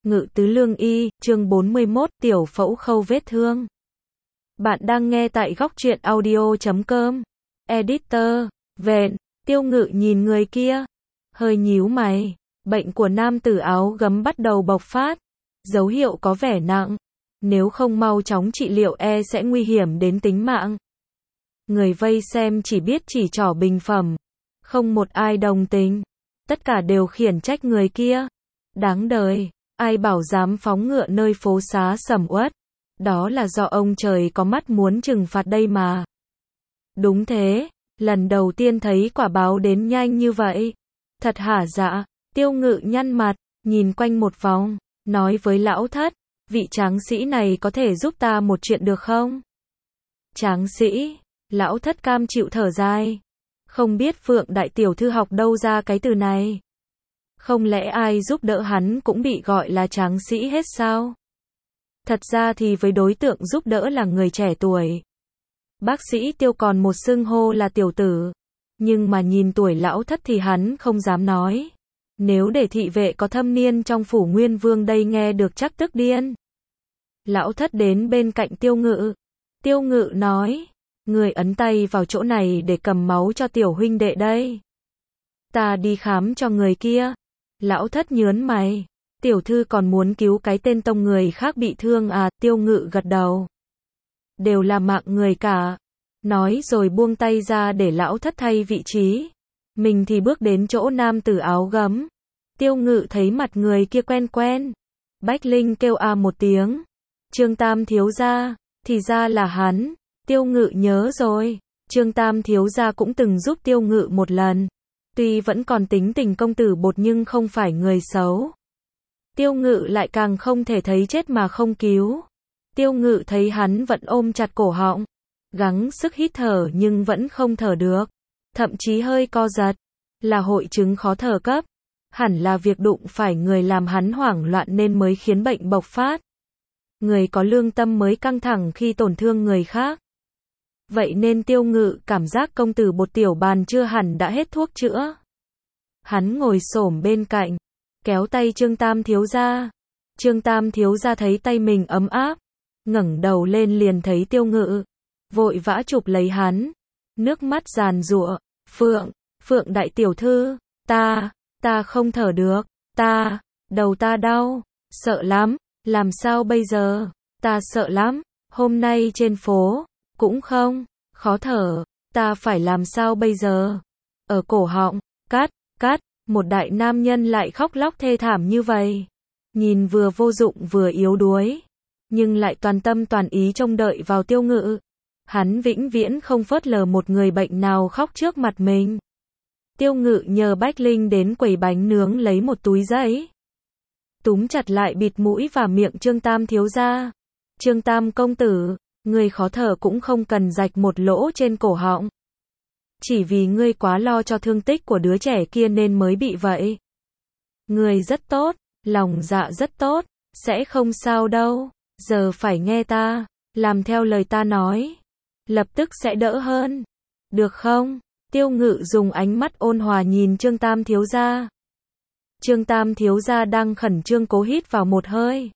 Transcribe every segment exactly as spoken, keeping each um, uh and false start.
Ngự tứ lương y, chương bốn mươi mốt, tiểu phẫu khâu vết thương. Bạn đang nghe tại góc truyện audio chấm com. Editor, vện, Tiêu Ngự nhìn người kia, hơi nhíu mày. Bệnh của nam tử áo gấm bắt đầu bộc phát, dấu hiệu có vẻ nặng. Nếu không mau chóng trị liệu e sẽ nguy hiểm đến tính mạng. Người vây xem chỉ biết chỉ trỏ bình phẩm, không một ai đồng tình. Tất cả đều khiển trách người kia. Đáng đời. Ai bảo dám phóng ngựa nơi phố xá sầm uất, đó là do ông trời có mắt muốn trừng phạt đây mà. Đúng thế, lần đầu tiên thấy quả báo đến nhanh như vậy. Thật hả dạ, Tiêu Ngự nhăn mặt, nhìn quanh một vòng, nói với lão thất, vị tráng sĩ này có thể giúp ta một chuyện được không? Tráng sĩ, lão thất cam chịu thở dài. Không biết Phượng đại tiểu thư học đâu ra cái từ này. Không lẽ ai giúp đỡ hắn cũng bị gọi là tráng sĩ hết sao? Thật ra thì với đối tượng giúp đỡ là người trẻ tuổi. Bác sĩ Tiêu còn một xưng hô là tiểu tử. Nhưng mà nhìn tuổi lão thất thì hắn không dám nói. Nếu để thị vệ có thâm niên trong phủ Nguyên Vương đây nghe được chắc tức điên. Lão thất đến bên cạnh Tiêu Ngự. Tiêu Ngự nói, người ấn tay vào chỗ này để cầm máu cho tiểu huynh đệ đây. Ta đi khám cho người kia. Lão thất nhớn mày. Tiểu thư còn muốn cứu cái tên tông người khác bị thương à? Tiêu Ngự gật đầu. Đều là mạng người cả. Nói rồi buông tay ra để lão thất thay vị trí. Mình thì bước đến chỗ nam tử áo gấm. Tiêu Ngự thấy mặt người kia quen quen. Bách Linh kêu a à một tiếng. Trương Tam thiếu gia, thì ra là hắn. Tiêu Ngự nhớ rồi. Trương Tam thiếu gia cũng từng giúp Tiêu Ngự một lần. Tuy vẫn còn tính tình công tử bột nhưng không phải người xấu. Tiêu Ngự lại càng không thể thấy chết mà không cứu. Tiêu Ngự thấy hắn vẫn ôm chặt cổ họng, gắng sức hít thở nhưng vẫn không thở được, thậm chí hơi co giật, là hội chứng khó thở cấp. Hẳn là việc đụng phải người làm hắn hoảng loạn nên mới khiến bệnh bộc phát. Người có lương tâm mới căng thẳng khi tổn thương người khác. Vậy nên Tiêu Ngự cảm giác công tử bột tiểu bàn chưa hẳn đã hết thuốc chữa. Hắn ngồi xổm bên cạnh, kéo tay Trương Tam thiếu gia. Trương Tam thiếu gia thấy tay mình ấm áp, ngẩng đầu lên liền thấy Tiêu Ngự, vội vã chụp lấy hắn, nước mắt giàn giụa, Phượng, Phượng đại tiểu thư, ta, ta không thở được, ta, đầu ta đau, sợ lắm, làm sao bây giờ, ta sợ lắm, hôm nay trên phố, cũng không, khó thở, ta phải làm sao bây giờ? Ở cổ họng, cắt, cắt, một đại nam nhân lại khóc lóc thê thảm như vậy. Nhìn vừa vô dụng vừa yếu đuối, nhưng lại toàn tâm toàn ý trông đợi vào Tiêu Ngự. Hắn vĩnh viễn không phớt lờ một người bệnh nào khóc trước mặt mình. Tiêu Ngự nhờ Bách Linh đến quầy bánh nướng lấy một túi giấy. Túm chặt lại bịt mũi và miệng Trương Tam thiếu gia. Trương Tam công tử, người khó thở cũng không cần rạch một lỗ trên cổ họng. Chỉ vì ngươi quá lo cho thương tích của đứa trẻ kia nên mới bị vậy. Người rất tốt, lòng dạ rất tốt, sẽ không sao đâu, giờ phải nghe ta, làm theo lời ta nói. Lập tức sẽ đỡ hơn. Được không? Tiêu Ngự dùng ánh mắt ôn hòa nhìn Trương Tam thiếu gia. Trương Tam thiếu gia đang khẩn trương cố hít vào một hơi.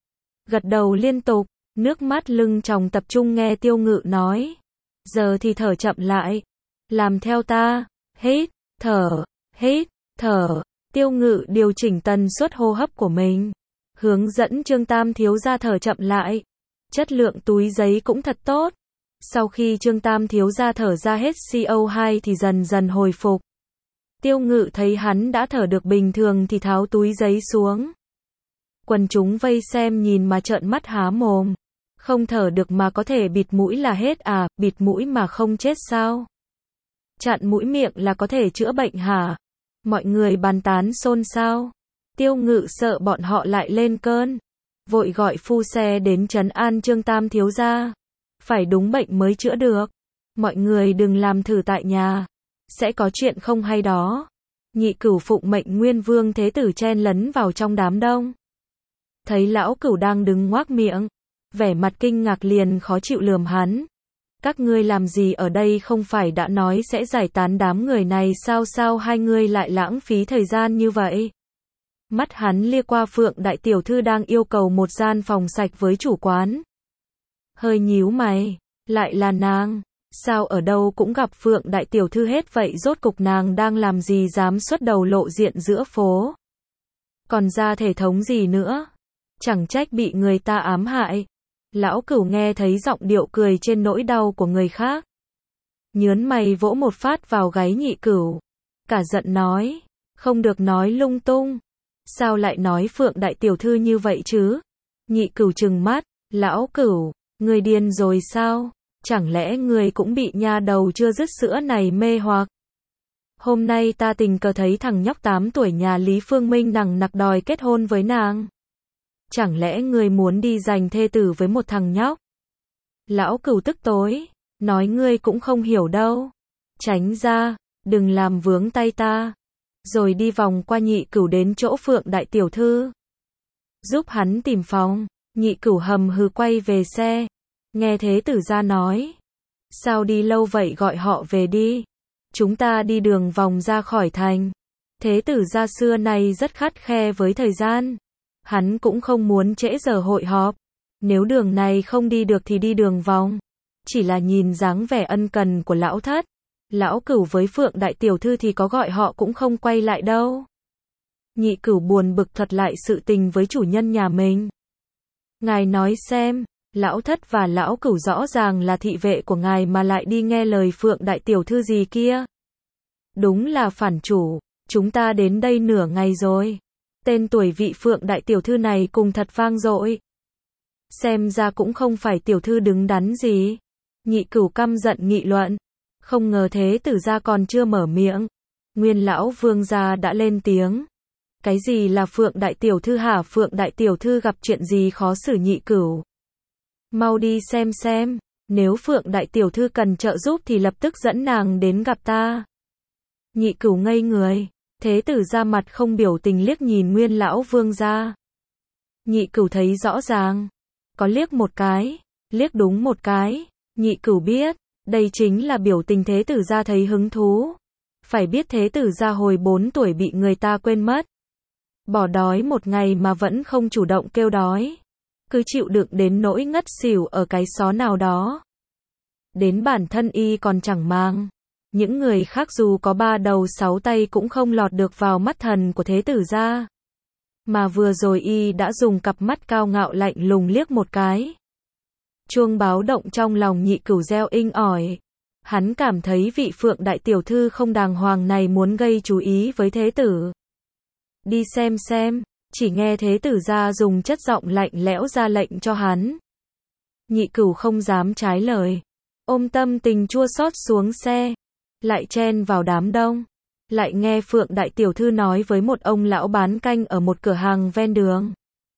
Gật đầu liên tục, nước mắt lưng tròng tập trung nghe Tiêu Ngự nói. Giờ thì thở chậm lại. Làm theo ta, hít, thở, hít, thở. Tiêu Ngự điều chỉnh tần suất hô hấp của mình. Hướng dẫn Trương Tam thiếu gia thở chậm lại. Chất lượng túi giấy cũng thật tốt. Sau khi Trương Tam thiếu gia thở ra hết xê o hai thì dần dần hồi phục. Tiêu Ngự thấy hắn đã thở được bình thường thì tháo túi giấy xuống. Quần chúng vây xem nhìn mà trợn mắt há mồm. Không thở được mà có thể bịt mũi là hết à, bịt mũi mà không chết sao? Chặn mũi miệng là có thể chữa bệnh hả? Mọi người bàn tán xôn xao. Tiêu Ngự sợ bọn họ lại lên cơn, vội gọi phu xe đến trấn an Trương Tam thiếu gia. Phải đúng bệnh mới chữa được. Mọi người đừng làm thử tại nhà. Sẽ có chuyện không hay đó. Nhị Cửu phụng mệnh Nguyên Vương Thế Tử chen lấn vào trong đám đông. Thấy lão Cửu đang đứng ngoác miệng, vẻ mặt kinh ngạc liền khó chịu lườm hắn. Các ngươi làm gì ở đây, không phải đã nói sẽ giải tán đám người này sao sao hai ngươi lại lãng phí thời gian như vậy? Mắt hắn lia qua Phượng đại tiểu thư đang yêu cầu một gian phòng sạch với chủ quán. Hơi nhíu mày, lại là nàng, sao ở đâu cũng gặp Phượng đại tiểu thư hết vậy, rốt cục nàng đang làm gì dám xuất đầu lộ diện giữa phố. Còn ra thể thống gì nữa, chẳng trách bị người ta ám hại. Lão Cửu nghe thấy giọng điệu cười trên nỗi đau của người khác. Nhớn mày vỗ một phát vào gáy Nhị Cửu. Cả giận nói, không được nói lung tung. Sao lại nói Phượng đại tiểu thư như vậy chứ? Nhị Cửu trừng mắt, Lão Cửu, người điên rồi sao? Chẳng lẽ người cũng bị nha đầu chưa dứt sữa này mê hoặc? Hôm nay ta tình cờ thấy thằng nhóc tám tuổi nhà Lý Phương Minh nằng nặc đòi kết hôn với nàng. Chẳng lẽ người muốn đi giành thê tử với một thằng nhóc? Lão Cửu tức tối, nói ngươi cũng không hiểu đâu. Tránh ra, đừng làm vướng tay ta. Rồi đi vòng qua Nhị Cửu đến chỗ Phượng đại tiểu thư. Giúp hắn tìm phòng. Nhị Cửu hầm hừ quay về xe. Nghe thế tử gia nói. Sao đi lâu vậy, gọi họ về đi. Chúng ta đi đường vòng ra khỏi thành. Thế tử gia xưa nay rất khắt khe với thời gian. Hắn cũng không muốn trễ giờ hội họp. Nếu đường này không đi được thì đi đường vòng. Chỉ là nhìn dáng vẻ ân cần của lão thất. Lão Cửu với Phượng đại tiểu thư thì có gọi họ cũng không quay lại đâu. Nhị Cửu buồn bực thuật lại sự tình với chủ nhân nhà mình. Ngài nói xem, lão thất và lão Cửu rõ ràng là thị vệ của ngài mà lại đi nghe lời Phượng đại tiểu thư gì kia. Đúng là phản chủ, chúng ta đến đây nửa ngày rồi. Tên tuổi vị Phượng đại tiểu thư này cùng thật vang dội. Xem ra cũng không phải tiểu thư đứng đắn gì. Nhị Cửu căm giận nghị luận. Không ngờ thế tử gia còn chưa mở miệng. Nguyên lão vương gia đã lên tiếng. Cái gì là Phượng đại tiểu thư hả? Phượng đại tiểu thư gặp chuyện gì khó xử? Nhị Cửu, mau đi xem xem. Nếu Phượng đại tiểu thư cần trợ giúp thì lập tức dẫn nàng đến gặp ta. Nhị Cửu ngây người. Thế tử gia mặt không biểu tình liếc nhìn Nguyên lão vương gia. Nhị Cửu thấy rõ ràng. Có liếc một cái, liếc đúng một cái. Nhị Cửu biết, đây chính là biểu tình thế tử gia thấy hứng thú. Phải biết thế tử gia hồi bốn tuổi bị người ta quên mất. Bỏ đói một ngày mà vẫn không chủ động kêu đói. Cứ chịu đựng đến nỗi ngất xỉu ở cái xó nào đó. Đến bản thân y còn chẳng mang. Những người khác dù có ba đầu sáu tay cũng không lọt được vào mắt thần của thế tử gia. Mà vừa rồi y đã dùng cặp mắt cao ngạo lạnh lùng liếc một cái. Chuông báo động trong lòng Nhị Cửu reo inh ỏi. Hắn cảm thấy vị Phượng đại tiểu thư không đàng hoàng này muốn gây chú ý với thế tử. Đi xem xem, chỉ nghe thế tử gia dùng chất giọng lạnh lẽo ra lệnh cho hắn. Nhị Cửu không dám trái lời. Ôm tâm tình chua xót xuống xe. Lại chen vào đám đông. Lại nghe Phượng đại tiểu thư nói với một ông lão bán canh ở một cửa hàng ven đường.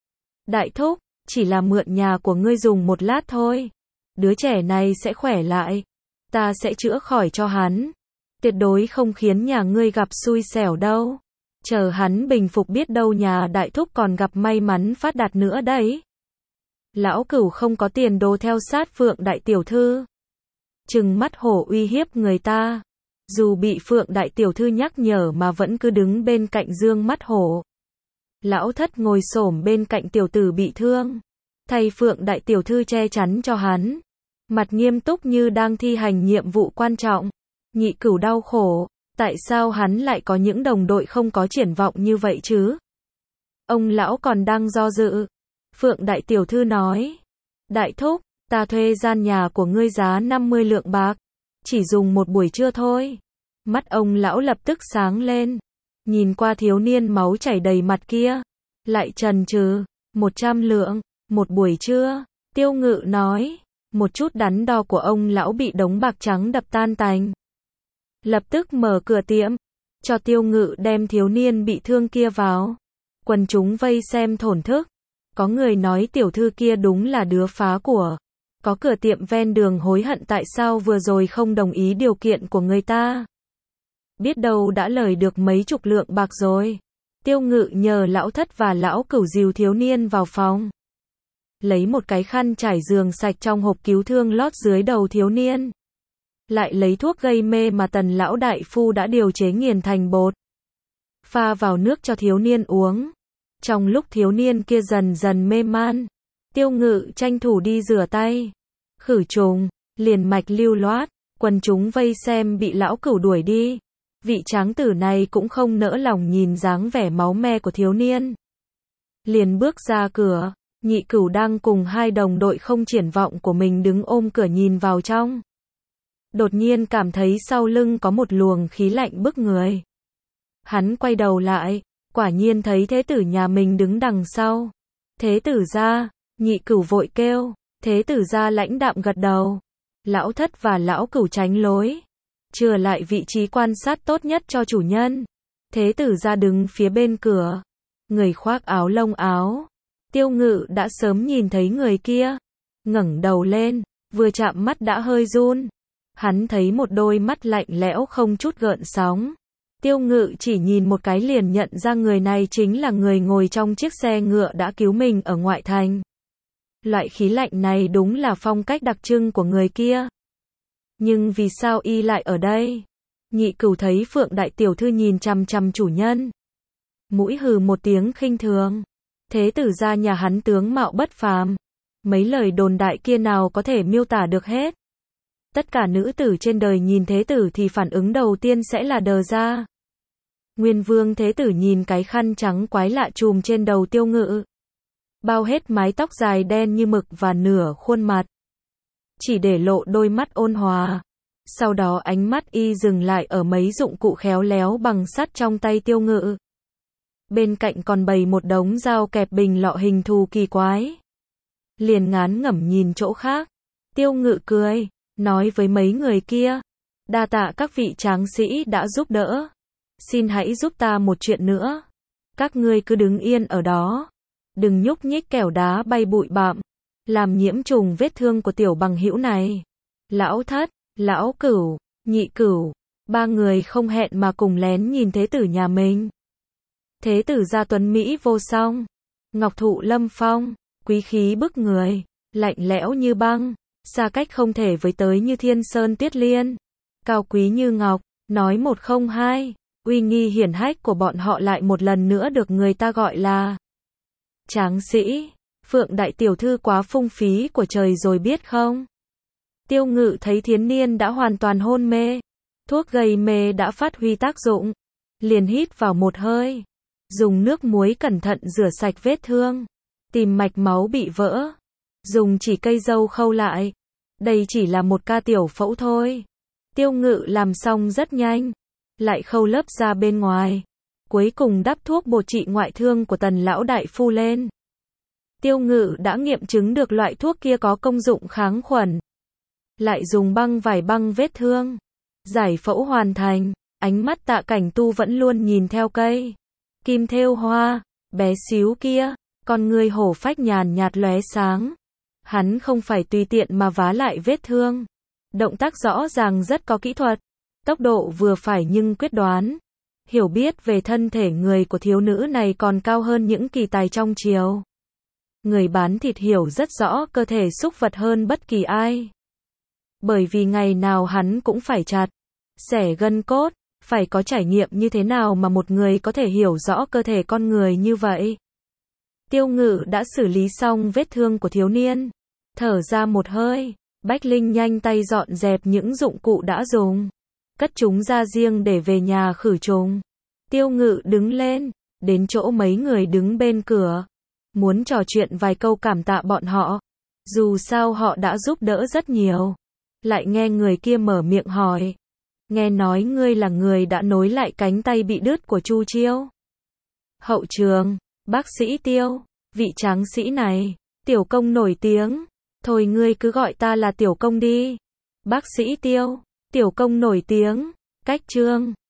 Đại thúc, chỉ là mượn nhà của ngươi dùng một lát thôi. Đứa trẻ này sẽ khỏe lại. Ta sẽ chữa khỏi cho hắn. Tuyệt đối không khiến nhà ngươi gặp xui xẻo đâu. Chờ hắn bình phục biết đâu nhà đại thúc còn gặp may mắn phát đạt nữa đấy. Lão Cửu không có tiền đồ theo sát Phượng đại tiểu thư. Trừng mắt hổ uy hiếp người ta. Dù bị Phượng đại tiểu thư nhắc nhở mà vẫn cứ đứng bên cạnh dương mắt hổ. Lão thất ngồi xổm bên cạnh tiểu tử bị thương. Thay Phượng đại tiểu thư che chắn cho hắn. Mặt nghiêm túc như đang thi hành nhiệm vụ quan trọng. Nhị Cửu đau khổ. Tại sao hắn lại có những đồng đội không có triển vọng như vậy chứ? Ông lão còn đang do dự. Phượng đại tiểu thư nói. Đại thúc, ta thuê gian nhà của ngươi giá năm mươi lượng bạc. Chỉ dùng một buổi trưa thôi. Mắt ông lão lập tức sáng lên. Nhìn qua thiếu niên máu chảy đầy mặt kia. Lại chần chừ. Một trăm lượng. Một buổi trưa. Tiêu Ngự nói. Một chút đắn đo của ông lão bị đống bạc trắng đập tan tành. Lập tức mở cửa tiệm. Cho Tiêu Ngự đem thiếu niên bị thương kia vào. Quần chúng vây xem thổn thức. Có người nói tiểu thư kia đúng là đứa phá của. Có cửa tiệm ven đường hối hận tại sao vừa rồi không đồng ý điều kiện của người ta. Biết đâu đã lời được mấy chục lượng bạc rồi. Tiêu Ngự nhờ lão thất và lão Cửu dìu thiếu niên vào phòng. Lấy một cái khăn trải giường sạch trong hộp cứu thương lót dưới đầu thiếu niên. Lại lấy thuốc gây mê mà Tần lão đại phu đã điều chế nghiền thành bột. Pha vào nước cho thiếu niên uống. Trong lúc thiếu niên kia dần dần mê man, Tiêu Ngự tranh thủ đi rửa tay. Khử trùng, liền mạch lưu loát, quần chúng vây xem bị lão cửu đuổi đi. Vị tráng tử này cũng không nỡ lòng nhìn dáng vẻ máu me của thiếu niên. Liền bước ra cửa, Nhị Cửu đang cùng hai đồng đội không triển vọng của mình đứng ôm cửa nhìn vào trong. Đột nhiên cảm thấy sau lưng có một luồng khí lạnh bức người. Hắn quay đầu lại, quả nhiên thấy thế tử nhà mình đứng đằng sau. Thế tử gia, Nhị Cửu vội kêu, thế tử gia lãnh đạm gật đầu. Lão Thất và lão Cửu tránh lối, chừa lại vị trí quan sát tốt nhất cho chủ nhân. Thế tử gia đứng phía bên cửa, người khoác áo lông áo. Tiêu Ngự đã sớm nhìn thấy người kia, ngẩng đầu lên, vừa chạm mắt đã hơi run. Hắn thấy một đôi mắt lạnh lẽo không chút gợn sóng. Tiêu Ngự chỉ nhìn một cái liền nhận ra người này chính là người ngồi trong chiếc xe ngựa đã cứu mình ở ngoại thành. Loại khí lạnh này đúng là phong cách đặc trưng của người kia. Nhưng vì sao y lại ở đây? Nhị Cửu thấy Phượng đại tiểu thư nhìn chằm chằm chủ nhân. Mũi hừ một tiếng khinh thường. Thế tử gia nhà hắn tướng mạo bất phàm. Mấy lời đồn đại kia nào có thể miêu tả được hết. Tất cả nữ tử trên đời nhìn thế tử thì phản ứng đầu tiên sẽ là đờ ra. Nguyên Vương thế tử nhìn cái khăn trắng quái lạ trùm trên đầu Tiêu Ngự. Bao hết mái tóc dài đen như mực và nửa khuôn mặt. Chỉ để lộ đôi mắt ôn hòa. Sau đó ánh mắt y dừng lại ở mấy dụng cụ khéo léo bằng sắt trong tay Tiêu Ngự. Bên cạnh còn bày một đống dao kẹp bình lọ hình thù kỳ quái. Liền ngán ngẩm nhìn chỗ khác. Tiêu Ngự cười, nói với mấy người kia. Đa tạ các vị tráng sĩ đã giúp đỡ. Xin hãy giúp ta một chuyện nữa. Các ngươi cứ đứng yên ở đó. Đừng nhúc nhích kẻo đá bay bụi bặm. Làm nhiễm trùng vết thương của tiểu bằng hữu này. Lão Thất, lão Cửu, Nhị Cửu. Ba người không hẹn mà cùng lén nhìn thế tử nhà mình. Thế tử gia tuấn Mỹ vô song. Ngọc thụ lâm phong. Quý khí bức người. Lạnh lẽo như băng. Xa cách không thể với tới như thiên sơn tuyết liên. Cao quý như ngọc. Nói một không hai. Uy nghi hiển hách của bọn họ lại một lần nữa được người ta gọi là tráng sĩ. Phượng đại tiểu thư quá phung phí của trời rồi biết không? Tiêu Ngự thấy thiếu niên đã hoàn toàn hôn mê. Thuốc gây mê đã phát huy tác dụng. Liền hít vào một hơi. Dùng nước muối cẩn thận rửa sạch vết thương. Tìm mạch máu bị vỡ. Dùng chỉ cây dâu khâu lại. Đây chỉ là một ca tiểu phẫu thôi. Tiêu Ngự làm xong rất nhanh. Lại khâu lớp da bên ngoài. Cuối cùng đắp thuốc bột trị ngoại thương của Tần lão đại phu lên. Tiêu Ngự đã nghiệm chứng được loại thuốc kia có công dụng kháng khuẩn. Lại dùng băng vải băng vết thương. Giải phẫu hoàn thành. Ánh mắt Tạ Cảnh Tu vẫn luôn nhìn theo cây kim thêu hoa bé xíu kia, con người hổ phách nhàn nhạt lóe sáng. Hắn không phải tùy tiện mà vá lại vết thương. Động tác rõ ràng rất có kỹ thuật. Tốc độ vừa phải nhưng quyết đoán. Hiểu biết về thân thể người của thiếu nữ này còn cao hơn những kỳ tài trong triều. Người bán thịt hiểu rất rõ cơ thể súc vật hơn bất kỳ ai. Bởi vì ngày nào hắn cũng phải chặt, xẻ gân cốt, phải có trải nghiệm như thế nào mà một người có thể hiểu rõ cơ thể con người như vậy. Tiêu Ngự đã xử lý xong vết thương của thiếu niên. Thở ra một hơi, Bách Linh nhanh tay dọn dẹp những dụng cụ đã dùng. Cất chúng ra riêng để về nhà khử trùng. Tiêu Ngự đứng lên, đến chỗ mấy người đứng bên cửa. Muốn trò chuyện vài câu cảm tạ bọn họ. Dù sao họ đã giúp đỡ rất nhiều. Lại nghe người kia mở miệng hỏi. Nghe nói ngươi là người đã nối lại cánh tay bị đứt của Chu Chiêu. Hậu trường, bác sĩ Tiêu, vị tráng sĩ này, tiểu công nổi tiếng. Thôi ngươi cứ gọi ta là tiểu công đi. Bác sĩ Tiêu, tiểu công nổi tiếng, cách trương.